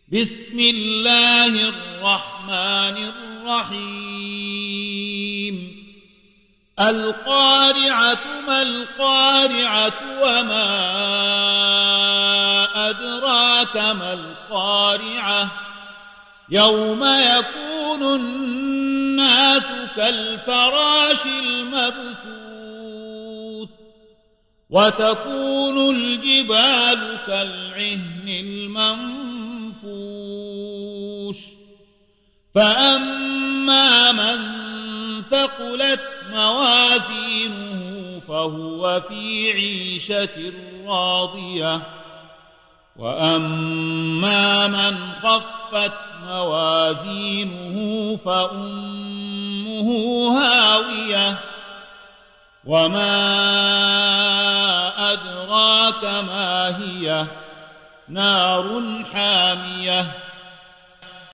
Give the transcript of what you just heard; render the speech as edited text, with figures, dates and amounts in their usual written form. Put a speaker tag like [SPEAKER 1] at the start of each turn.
[SPEAKER 1] بسم الله الرحمن الرحيم القارعة ما القارعة وما أدراك ما القارعة يوم يكون الناس كالفراش المبثوث وتكون الجبال كالعهن المنفوش فأما من ثقلت موازينه فهو في عيشة راضية وأما من خفت موازينه فأمه هاوية وما أدراك ما هي نار حامية